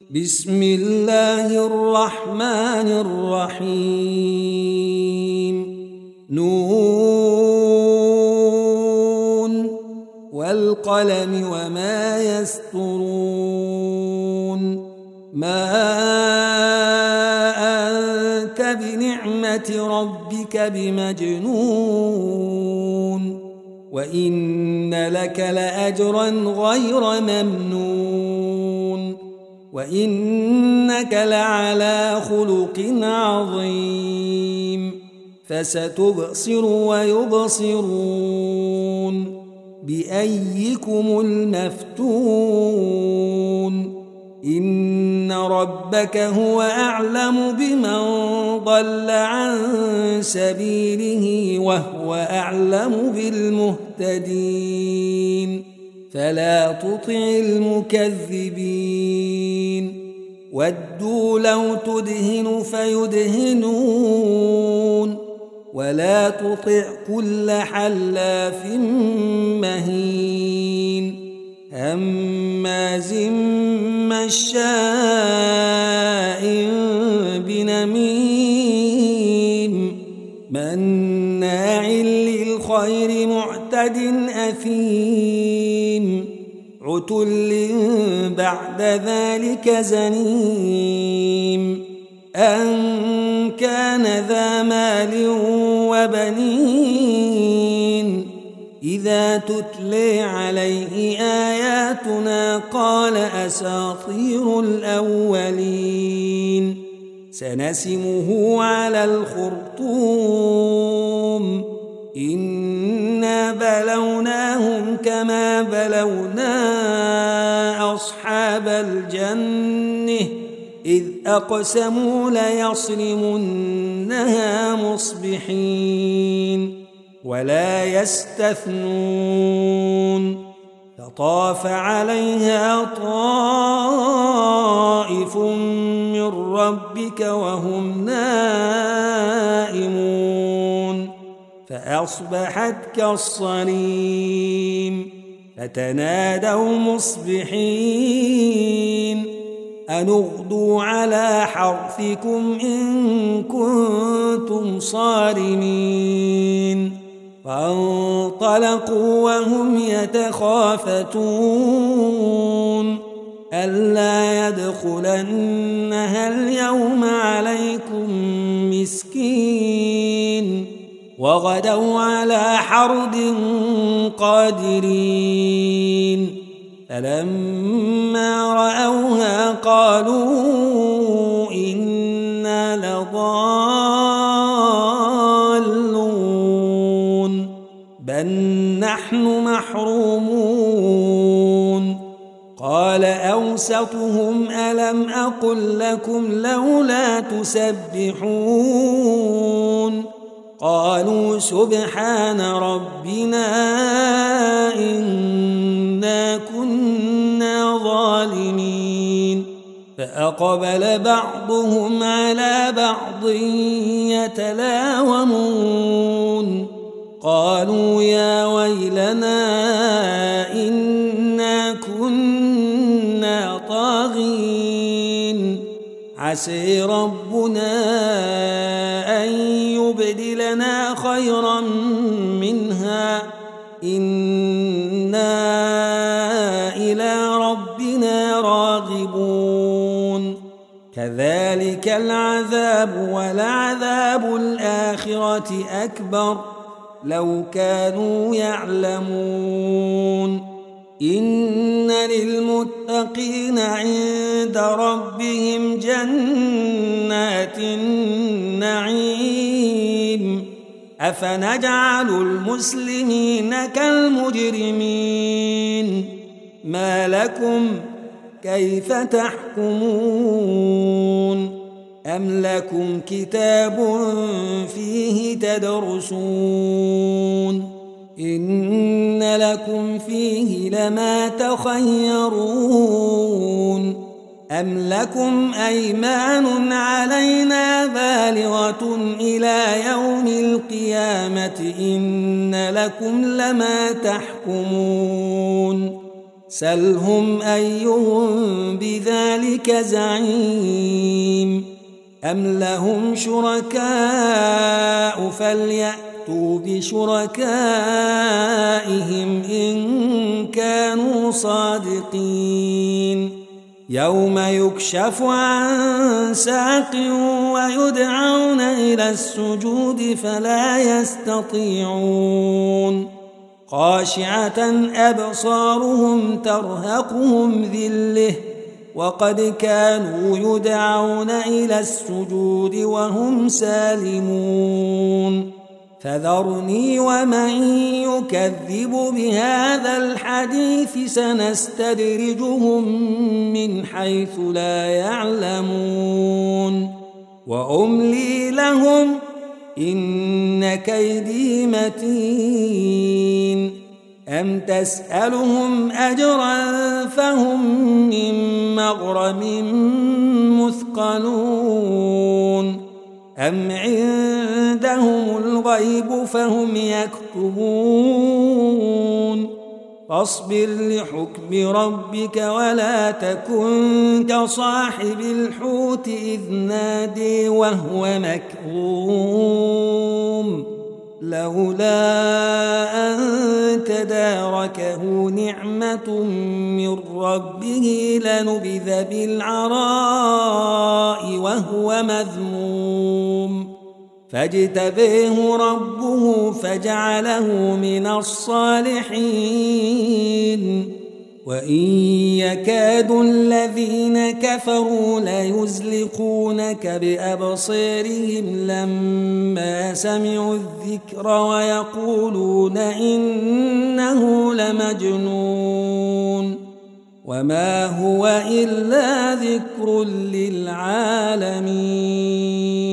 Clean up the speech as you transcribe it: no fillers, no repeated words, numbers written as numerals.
بسم الله الرحمن الرحيم نون والقلم وما يسطرون ما أنت بنعمة ربك بمجنون وإن لك لأجرا غير ممنون وإنك لعلى خلق عظيم فستبصر ويبصرون بأيكم المفتون إن ربك هو أعلم بمن ضل عن سبيله وهو أعلم بالمهتدين فلا تطع المكذبين ودوا لو تدهن فيدهنون ولا تطع كل حلاف مهين هماز مشاء بنميم مناع للخير معتد أثيم عتل بعد ذلك زنيم أن كان ذا مال وبنين إذا تتلي عليه آياتنا قال أساطير الأولين سنسمه على الخرطوم إنا بلوناهم كما بلونا أصحاب الجنة إذ أقسموا ليصرمنها مصبحين ولا يستثنون فطاف عليها طائف من ربك وهم نائمون فأصبحت كالصريم فتنادوا مصبحين أن اغدوا على حرثكم إن كنتم صارمين فانطلقوا وهم يتخافتون ألا يدخلنها اليوم عليكم مسكين وغدوا على حرد قادرين فلما رأوها قالوا إنا لضالون بل نحن محرومون قال أوسطهم ألم أقل لكم لولا تسبحون قالوا سبحان ربنا إنا كنا ظالمين فأقبل بعضهم على بعض يتلاومون قالوا يا ويلنا إنا كنا طاغين عسى ربنا أن يبدلنا خيرا منها إنا إلى ربنا راغبون كذلك العذاب ولعذاب الآخرة أكبر لو كانوا يعلمون إن للمتقين عند ربهم جنات النعيم أفنجعل المسلمين كالمجرمين ما لكم كيف تحكمون أم لكم كتاب فيه تدرسون إن لكم فيه لما تخيرون أم لكم أيمان علينا بالغة إلى يوم القيامة إن لكم لما تحكمون سلهم أيهم بذلك زعيم أم لهم شركاء فليأتوا بشركائهم إن كانوا صادقين يوم يكشف عن ساق ويدعون إلى السجود فلا يستطيعون خاشعة أبصارهم ترهقهم ذلة وقد كانوا يدعون إلى السجود وهم سالمون فذرني ومن يكذب بهذا الحديث سنستدرجهم من حيث لا يعلمون وأملي لهم إن كيدي متين أم تسألهم أجرا فهم من مغرم مثقلون أم عندهم الغيب فهم يكتبون فاصبر لحكم ربك ولا تكن كصاحب الحوت إذ نادي وهو مكظوم لولا أن تداركه نعمة من ربه لنبذ بالعراء وهو مذموم فاجتبيه ربه فجعله من الصالحين وإن يكاد الذين كفروا ليزلقونك بأبصارهم لما سمعوا الذكر ويقولون إنه لمجنون وما هو إلا ذكر للعالمين